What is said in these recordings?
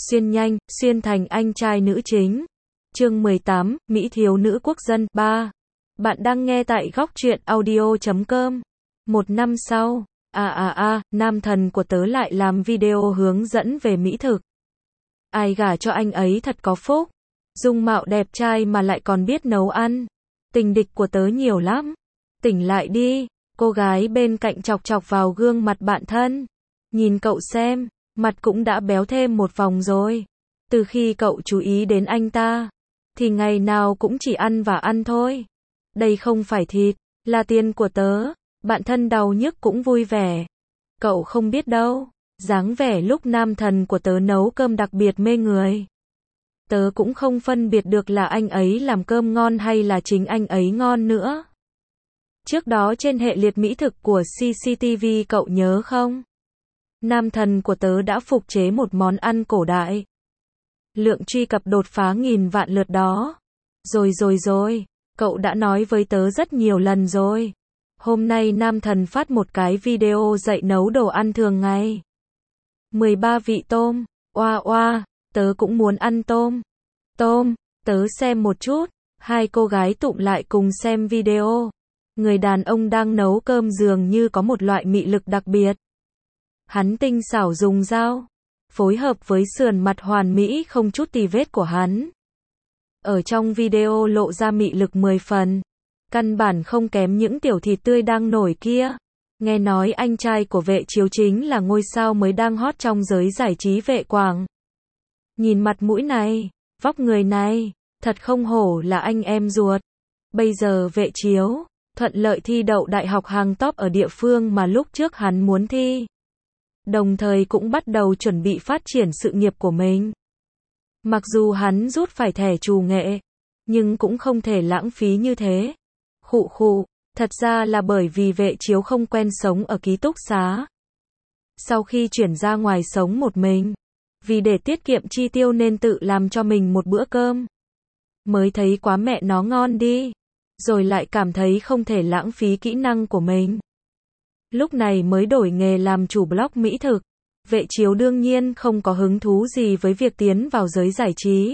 xuyên nhanh, xuyên thành anh trai nữ chính. Chương 18, Mỹ thiếu nữ quốc dân 3. Bạn đang nghe tại góc truyện audio.com. Một năm sau, nam thần của tớ lại làm video hướng dẫn về mỹ thực. Ai gả cho anh ấy thật có phúc. Dung mạo đẹp trai mà lại còn biết nấu ăn. Tình địch của tớ nhiều lắm. Tỉnh lại đi. Cô gái bên cạnh chọc chọc vào gương mặt bạn thân. Nhìn cậu xem, mặt cũng đã béo thêm một vòng rồi. Từ khi cậu chú ý đến anh ta, thì ngày nào cũng chỉ ăn và ăn thôi. Đây không phải thịt, là tiền của tớ. Bạn thân đau nhức cũng vui vẻ. Cậu không biết đâu, dáng vẻ lúc nam thần của tớ nấu cơm đặc biệt mê người. Tớ cũng không phân biệt được là anh ấy làm cơm ngon hay là chính anh ấy ngon nữa. Trước đó trên hệ liệt mỹ thực của CCTV cậu nhớ không? Nam thần của tớ đã phục chế một món ăn cổ đại. Lượng truy cập đột phá 1000 vạn lượt đó. Rồi, cậu đã nói với tớ rất nhiều lần rồi. Hôm nay nam thần phát một cái video dạy nấu đồ ăn thường ngày. 13 vị tôm, oa, tớ cũng muốn ăn tôm. Tớ xem một chút, hai cô gái tụm lại cùng xem video. Người đàn ông đang nấu cơm dường như có một loại mị lực đặc biệt. Hắn tinh xảo dùng dao, phối hợp với sườn mặt hoàn mỹ không chút tì vết của hắn. Ở trong video lộ ra mị lực 10 phần. Căn bản không kém những tiểu thịt tươi đang nổi kia. Nghe nói anh trai của Vệ Chiếu chính là ngôi sao mới đang hot trong giới giải trí Vệ Quảng. Nhìn mặt mũi này, vóc người này, thật không hổ là anh em ruột. Bây giờ Vệ Chiếu thuận lợi thi đậu đại học hàng top ở địa phương mà lúc trước hắn muốn thi. Đồng thời cũng bắt đầu chuẩn bị phát triển sự nghiệp của mình. Mặc dù hắn rút phải thẻ trù nghệ, nhưng cũng không thể lãng phí như thế. Khụ, thật ra là bởi vì Vệ Chiếu không quen sống ở ký túc xá. Sau khi chuyển ra ngoài sống một mình, vì để tiết kiệm chi tiêu nên tự làm cho mình một bữa cơm. Mới thấy quá mẹ nó ngon đi, rồi lại cảm thấy không thể lãng phí kỹ năng của mình. Lúc này mới đổi nghề làm chủ blog mỹ thực. Vệ Chiếu đương nhiên không có hứng thú gì với việc tiến vào giới giải trí.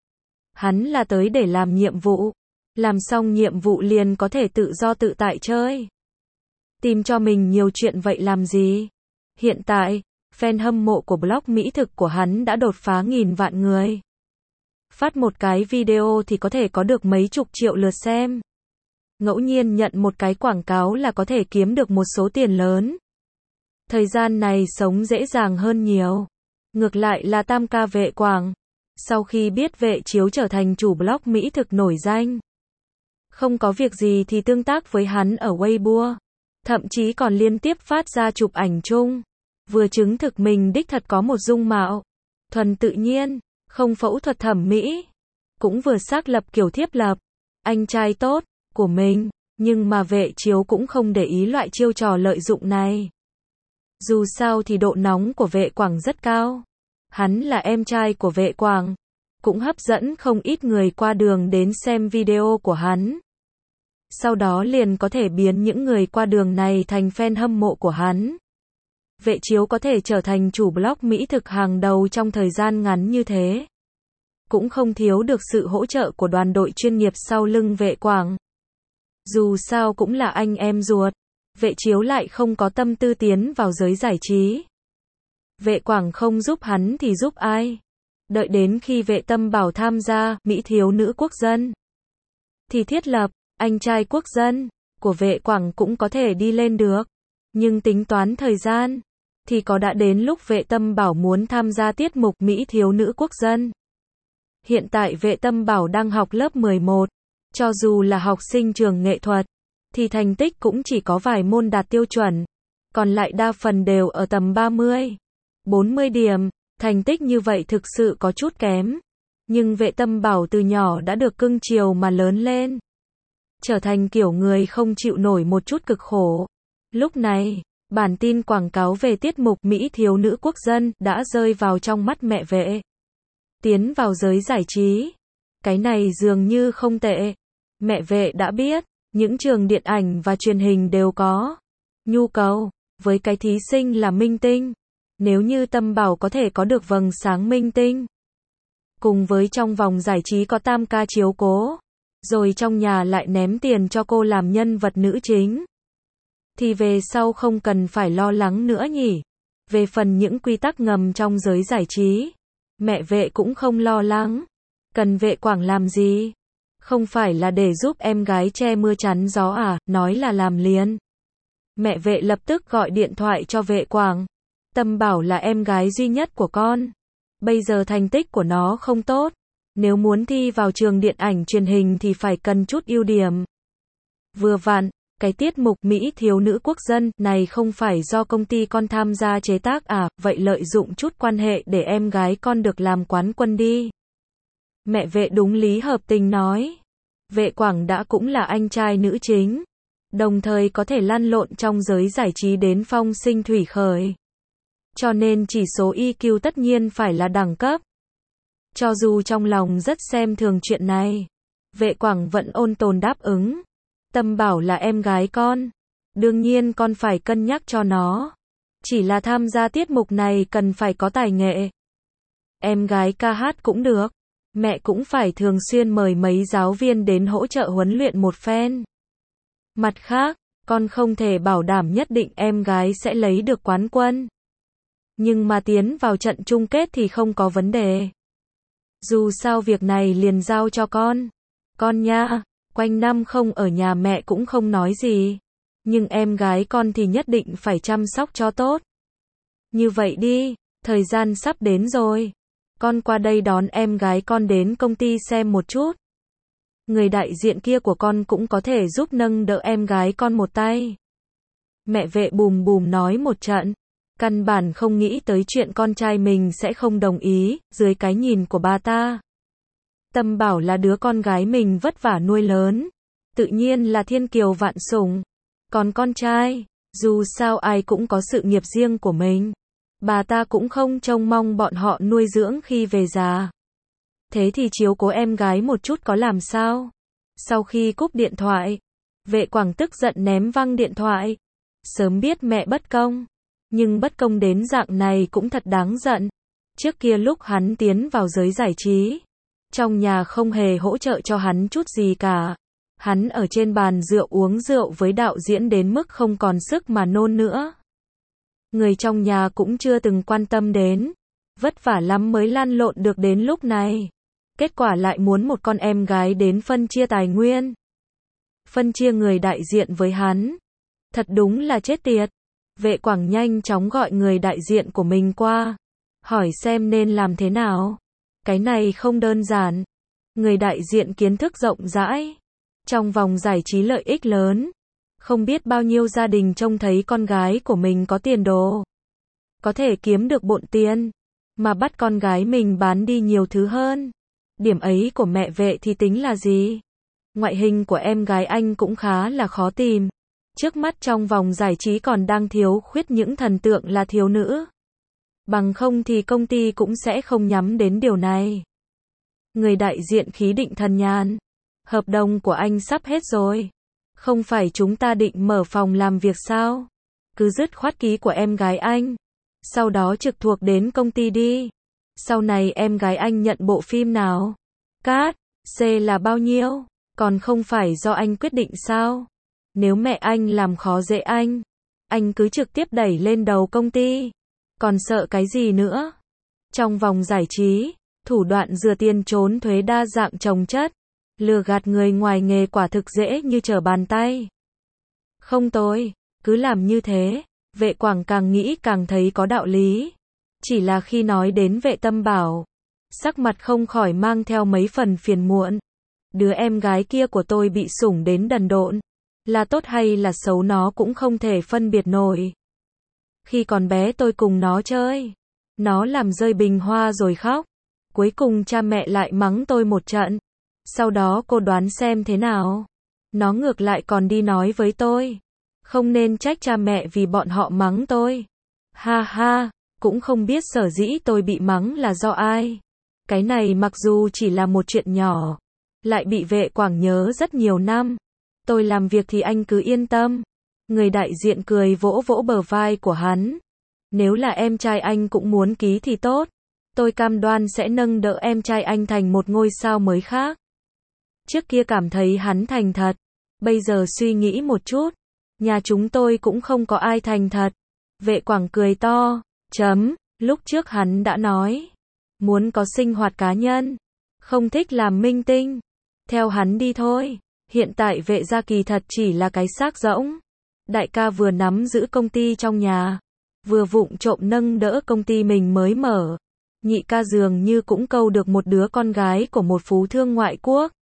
Hắn là tới để làm nhiệm vụ. Làm xong nhiệm vụ liền có thể tự do tự tại chơi. Tìm cho mình nhiều chuyện vậy làm gì? Hiện tại, fan hâm mộ của blog mỹ thực của hắn đã đột phá 1000 vạn người. Phát một cái video thì có thể có được mấy chục triệu lượt xem. Ngẫu nhiên nhận một cái quảng cáo là có thể kiếm được một số tiền lớn. Thời gian này sống dễ dàng hơn nhiều. Ngược lại là tam ca Vệ Quảng. Sau khi biết Vệ Chiếu trở thành chủ blog mỹ thực nổi danh, không có việc gì thì tương tác với hắn ở Weibo. Thậm chí còn liên tiếp phát ra chụp ảnh chung. Vừa chứng thực mình đích thật có một dung mạo thuần tự nhiên, không phẫu thuật thẩm mỹ. Cũng vừa xác lập kiểu thiếp lập anh trai tốt của mình. Nhưng mà Vệ Chiếu cũng không để ý loại chiêu trò lợi dụng này. Dù sao thì độ nóng của Vệ Quảng rất cao. Hắn là em trai của Vệ Quảng, cũng hấp dẫn không ít người qua đường đến xem video của hắn. Sau đó liền có thể biến những người qua đường này thành fan hâm mộ của hắn. Vệ Chiếu có thể trở thành chủ blog mỹ thực hàng đầu trong thời gian ngắn như thế. Cũng không thiếu được sự hỗ trợ của đoàn đội chuyên nghiệp sau lưng Vệ Quảng. Dù sao cũng là anh em ruột. Vệ Chiếu lại không có tâm tư tiến vào giới giải trí. Vệ Quảng không giúp hắn thì giúp ai? Đợi đến khi Vệ Tâm Bảo tham gia Mỹ thiếu nữ quốc dân, thì thiết lập anh trai quốc dân của Vệ Quảng cũng có thể đi lên được. Nhưng tính toán thời gian, thì có đã đến lúc Vệ Tâm Bảo muốn tham gia tiết mục Mỹ thiếu nữ quốc dân. Hiện tại Vệ Tâm Bảo đang học lớp 11. Cho dù là học sinh trường nghệ thuật, thì thành tích cũng chỉ có vài môn đạt tiêu chuẩn. Còn lại đa phần đều ở tầm 30, 40 điểm. Thành tích như vậy thực sự có chút kém. Nhưng Vệ Tâm Bảo từ nhỏ đã được cưng chiều mà lớn lên. Trở thành kiểu người không chịu nổi một chút cực khổ. Lúc này, bản tin quảng cáo về tiết mục Mỹ thiếu nữ quốc dân đã rơi vào trong mắt mẹ Vệ. Tiến vào giới giải trí. Cái này dường như không tệ. Mẹ Vệ đã biết, những trường điện ảnh và truyền hình đều có nhu cầu với cái thí sinh là minh tinh. Nếu như Tâm Bảo có thể có được vầng sáng minh tinh, cùng với trong vòng giải trí có tam ca chiếu cố, rồi trong nhà lại ném tiền cho cô làm nhân vật nữ chính, thì về sau không cần phải lo lắng nữa nhỉ. Về phần những quy tắc ngầm trong giới giải trí, mẹ Vệ cũng không lo lắng. Cần Vệ Quảng làm gì? Không phải là để giúp em gái che mưa chắn gió à, nói là làm liền. Mẹ Vệ lập tức gọi điện thoại cho Vệ Quảng. Tâm Bảo là em gái duy nhất của con. Bây giờ thành tích của nó không tốt. Nếu muốn thi vào trường điện ảnh truyền hình thì phải cần chút ưu điểm. Vừa vặn, cái tiết mục Mỹ thiếu nữ quốc dân này không phải do công ty con tham gia chế tác à, vậy lợi dụng chút quan hệ để em gái con được làm quán quân đi. Mẹ Vệ đúng lý hợp tình nói. Vệ Quảng đã cũng là anh trai nữ chính, đồng thời có thể lăn lộn trong giới giải trí đến phong sinh thủy khởi. Cho nên chỉ số EQ tất nhiên phải là đẳng cấp. Cho dù trong lòng rất xem thường chuyện này, Vệ Quảng vẫn ôn tồn đáp ứng. Tâm Bảo là em gái con, đương nhiên con phải cân nhắc cho nó. Chỉ là tham gia tiết mục này cần phải có tài nghệ. Em gái ca hát cũng được, mẹ cũng phải thường xuyên mời mấy giáo viên đến hỗ trợ huấn luyện một phen. Mặt khác, con không thể bảo đảm nhất định em gái sẽ lấy được quán quân, nhưng mà tiến vào trận chung kết thì không có vấn đề. Dù sao việc này liền giao cho con. Con nha, quanh năm không ở nhà mẹ cũng không nói gì, nhưng em gái con thì nhất định phải chăm sóc cho tốt. Như vậy đi, thời gian sắp đến rồi. Con qua đây đón em gái con đến công ty xem một chút. Người đại diện kia của con cũng có thể giúp nâng đỡ em gái con một tay. Mẹ Vệ bùm bùm nói một trận. Căn bản không nghĩ tới chuyện con trai mình sẽ không đồng ý, dưới cái nhìn của bà ta. Tâm Bảo là đứa con gái mình vất vả nuôi lớn, tự nhiên là thiên kiều vạn sủng. Còn con trai, dù sao ai cũng có sự nghiệp riêng của mình. Bà ta cũng không trông mong bọn họ nuôi dưỡng khi về già. Thế thì chiếu cố em gái một chút có làm sao? Sau khi cúp điện thoại, Vệ Quảng tức giận ném văng điện thoại. Sớm biết mẹ bất công, nhưng bất công đến dạng này cũng thật đáng giận. Trước kia lúc hắn tiến vào giới giải trí, trong nhà không hề hỗ trợ cho hắn chút gì cả. Hắn ở trên bàn rượu uống rượu với đạo diễn đến mức không còn sức mà nôn nữa. Người trong nhà cũng chưa từng quan tâm đến. Vất vả lắm mới lăn lộn được đến lúc này. Kết quả lại muốn một con em gái đến phân chia tài nguyên. Phân chia người đại diện với hắn. Thật đúng là chết tiệt. Vệ Quảng nhanh chóng gọi người đại diện của mình qua. Hỏi xem nên làm thế nào. Cái này không đơn giản. Người đại diện kiến thức rộng rãi. Trong vòng giải trí lợi ích lớn. Không biết bao nhiêu gia đình trông thấy con gái của mình có tiền đồ. Có thể kiếm được bộn tiền. Mà bắt con gái mình bán đi nhiều thứ hơn. Điểm ấy của mẹ Vệ thì tính là gì? Ngoại hình của em gái anh cũng khá là khó tìm. Trước mắt trong vòng giải trí còn đang thiếu khuyết những thần tượng là thiếu nữ. Bằng không thì công ty cũng sẽ không nhắm đến điều này. Người đại diện khí định thần nhàn. Hợp đồng của anh sắp hết rồi. Không phải chúng ta định mở phòng làm việc sao? Cứ dứt khoát ký của em gái anh. Sau đó trực thuộc đến công ty đi. Sau này em gái anh nhận bộ phim nào? Cát, C là bao nhiêu? Còn không phải do anh quyết định sao? Nếu mẹ anh làm khó dễ anh cứ trực tiếp đẩy lên đầu công ty. Còn sợ cái gì nữa? Trong vòng giải trí, thủ đoạn rửa tiền trốn thuế đa dạng chồng chất. Lừa gạt người ngoài nghề quả thực dễ như trở bàn tay. Không tồi, cứ làm như thế. Vệ Quảng càng nghĩ càng thấy có đạo lý. Chỉ là khi nói đến Vệ Tâm Bảo, sắc mặt không khỏi mang theo mấy phần phiền muộn. Đứa em gái kia của tôi bị sủng đến đần độn. Là tốt hay là xấu nó cũng không thể phân biệt nổi. Khi còn bé tôi cùng nó chơi. Nó làm rơi bình hoa rồi khóc. Cuối cùng cha mẹ lại mắng tôi một trận. Sau đó cô đoán xem thế nào. Nó ngược lại còn đi nói với tôi. Không nên trách cha mẹ vì bọn họ mắng tôi. Ha ha, cũng không biết sở dĩ tôi bị mắng là do ai. Cái này mặc dù chỉ là một chuyện nhỏ, lại bị Vệ Quảng nhớ rất nhiều năm. Tôi làm việc thì anh cứ yên tâm. Người đại diện cười vỗ vỗ bờ vai của hắn. Nếu là em trai anh cũng muốn ký thì tốt. Tôi cam đoan sẽ nâng đỡ em trai anh thành một ngôi sao mới khác. Trước kia cảm thấy hắn thành thật. Bây giờ suy nghĩ một chút. Nhà chúng tôi cũng không có ai thành thật. Vệ Quảng cười to. Lúc trước hắn đã nói. Muốn có sinh hoạt cá nhân. Không thích làm minh tinh. Theo hắn đi thôi. Hiện tại Vệ gia kỳ thật chỉ là cái xác rỗng. Đại ca vừa nắm giữ công ty trong nhà. Vừa vụng trộm nâng đỡ công ty mình mới mở. Nhị ca dường như cũng câu được một đứa con gái của một phú thương ngoại quốc.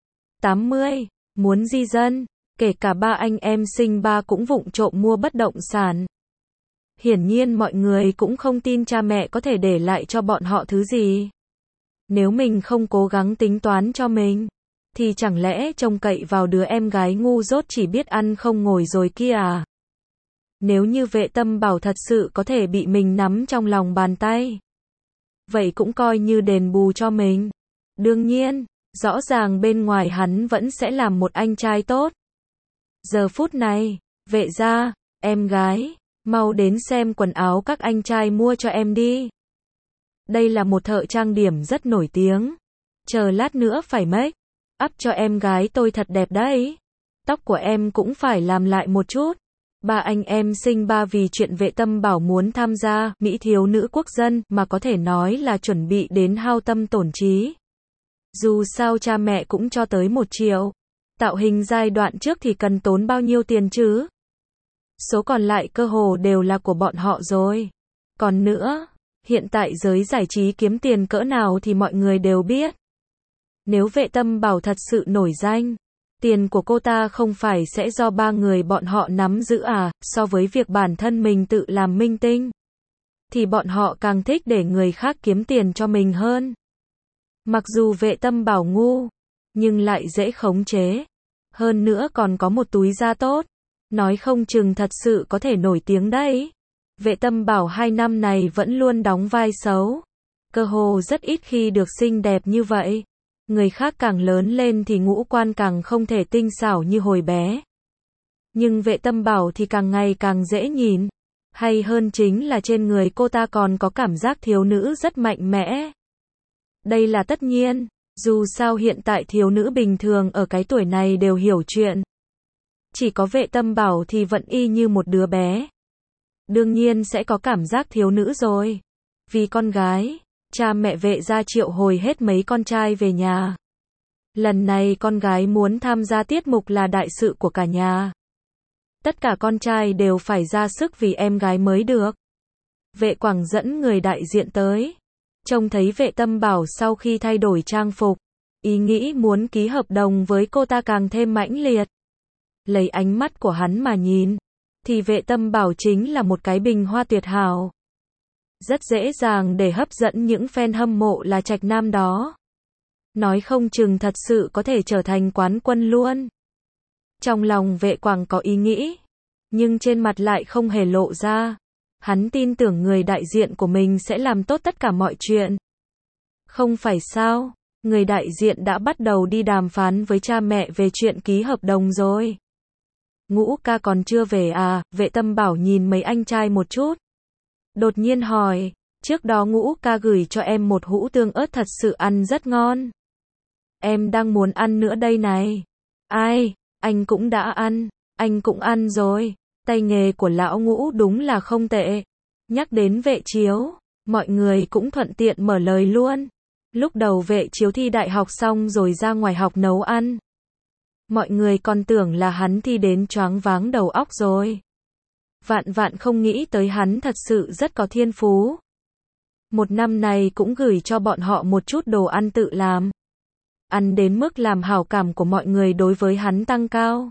80. Muốn di dân. Kể cả ba anh em sinh ba cũng vụng trộm mua bất động sản. Hiển nhiên mọi người cũng không tin cha mẹ có thể để lại cho bọn họ thứ gì. Nếu mình không cố gắng tính toán cho mình, thì chẳng lẽ trông cậy vào đứa em gái ngu dốt chỉ biết ăn không ngồi rồi kia à? Nếu như Vệ Tâm Bảo thật sự có thể bị mình nắm trong lòng bàn tay, vậy cũng coi như đền bù cho mình. Đương nhiên, rõ ràng bên ngoài hắn vẫn sẽ làm một anh trai tốt. Giờ phút này, Vệ gia, em gái, mau đến xem quần áo các anh trai mua cho em đi. Đây là một thợ trang điểm rất nổi tiếng. Chờ lát nữa phải make up cho em gái tôi thật đẹp đấy. Tóc của em cũng phải làm lại một chút. Ba anh em sinh ba vì chuyện Vệ Tâm Bảo muốn tham gia Mỹ thiếu nữ quốc dân mà có thể nói là chuẩn bị đến hao tâm tổn trí. Dù sao cha mẹ cũng cho tới 1 triệu. Tạo hình giai đoạn trước thì cần tốn bao nhiêu tiền chứ? Số còn lại cơ hồ đều là của bọn họ rồi. Còn nữa, hiện tại giới giải trí kiếm tiền cỡ nào thì mọi người đều biết. Nếu Vệ Tâm Bảo thật sự nổi danh, tiền của cô ta không phải sẽ do ba người bọn họ nắm giữ à, so với việc bản thân mình tự làm minh tinh, thì bọn họ càng thích để người khác kiếm tiền cho mình hơn. Mặc dù Vệ Tâm Bảo ngu, nhưng lại dễ khống chế. Hơn nữa còn có một túi da tốt. Nói không chừng thật sự có thể nổi tiếng đấy. Vệ Tâm Bảo 2 năm này vẫn luôn đóng vai xấu. Cơ hồ rất ít khi được xinh đẹp như vậy. Người khác càng lớn lên thì ngũ quan càng không thể tinh xảo như hồi bé. Nhưng Vệ Tâm Bảo thì càng ngày càng dễ nhìn. Hay hơn chính là trên người cô ta còn có cảm giác thiếu nữ rất mạnh mẽ. Đây là tất nhiên. Dù sao hiện tại thiếu nữ bình thường ở cái tuổi này đều hiểu chuyện. Chỉ có Vệ Tâm Bảo thì vẫn y như một đứa bé. Đương nhiên sẽ có cảm giác thiếu nữ rồi. Vì con gái, cha mẹ Vệ gia triệu hồi hết mấy con trai về nhà. Lần này con gái muốn tham gia tiết mục là đại sự của cả nhà. Tất cả con trai đều phải ra sức vì em gái mới được. Vệ Quảng dẫn người đại diện tới. Trông thấy Vệ Tâm Bảo sau khi thay đổi trang phục, ý nghĩ muốn ký hợp đồng với cô ta càng thêm mãnh liệt. Lấy ánh mắt của hắn mà nhìn, thì Vệ Tâm Bảo chính là một cái bình hoa tuyệt hảo. Rất dễ dàng để hấp dẫn những fan hâm mộ là trạch nam đó. Nói không chừng thật sự có thể trở thành quán quân luôn. Trong lòng Vệ Quảng có ý nghĩ, nhưng trên mặt lại không hề lộ ra. Hắn tin tưởng người đại diện của mình sẽ làm tốt tất cả mọi chuyện. Không phải sao, người đại diện đã bắt đầu đi đàm phán với cha mẹ về chuyện ký hợp đồng rồi. Ngũ ca còn chưa về à? Vệ Tâm Bảo nhìn mấy anh trai một chút. Đột nhiên hỏi, trước đó Ngũ ca gửi cho em một hũ tương ớt thật sự ăn rất ngon. Em đang muốn ăn nữa đây này. Ai, anh cũng đã ăn, anh cũng ăn rồi. Tay nghề của lão Ngũ đúng là không tệ. Nhắc đến Vệ Chiếu, mọi người cũng thuận tiện mở lời luôn. Lúc đầu Vệ Chiếu thi đại học xong rồi ra ngoài học nấu ăn. Mọi người còn tưởng là hắn thi đến choáng váng đầu óc rồi. Vạn vạn không nghĩ tới hắn thật sự rất có thiên phú. 1 năm này cũng gửi cho bọn họ một chút đồ ăn tự làm. Ăn đến mức làm hảo cảm của mọi người đối với hắn tăng cao.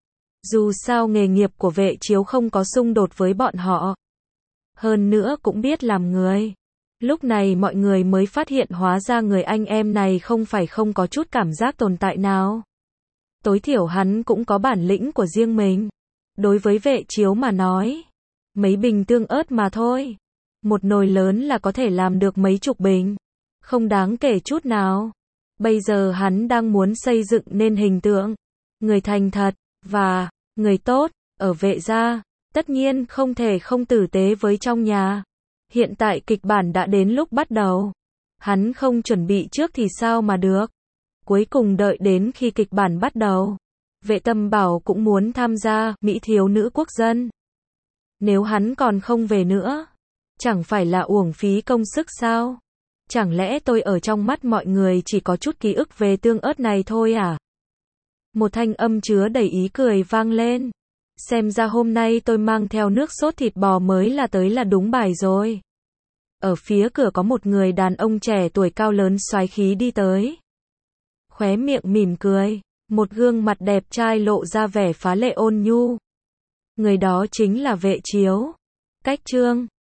Dù sao nghề nghiệp của Vệ Chiếu không có xung đột với bọn họ. Hơn nữa cũng biết làm người. Lúc này mọi người mới phát hiện hóa ra người anh em này không phải không có chút cảm giác tồn tại nào. Tối thiểu hắn cũng có bản lĩnh của riêng mình. Đối với Vệ Chiếu mà nói, mấy bình tương ớt mà thôi. Một nồi lớn là có thể làm được mấy chục bình. Không đáng kể chút nào. Bây giờ hắn đang muốn xây dựng nên hình tượng người thành thật và người tốt ở Vệ gia. Tất nhiên không thể không tử tế với trong nhà. Hiện tại kịch bản đã đến lúc bắt đầu. Hắn không chuẩn bị trước thì sao mà được. Cuối cùng đợi đến khi kịch bản bắt đầu. Vệ Tâm bảo cũng muốn tham gia, Mỹ thiếu nữ quốc dân. Nếu hắn còn không về nữa, chẳng phải là uổng phí công sức sao? Chẳng lẽ tôi ở trong mắt mọi người chỉ có chút ký ức về tương ớt này thôi à? Một thanh âm chứa đầy ý cười vang lên. Xem ra hôm nay tôi mang theo nước sốt thịt bò mới là tới là đúng bài rồi. Ở phía cửa có một người đàn ông trẻ tuổi cao lớn soái khí đi tới. Khóe miệng mỉm cười, một gương mặt đẹp trai lộ ra vẻ phá lệ ôn nhu. Người đó chính là Vệ Chiếu. Cách Trương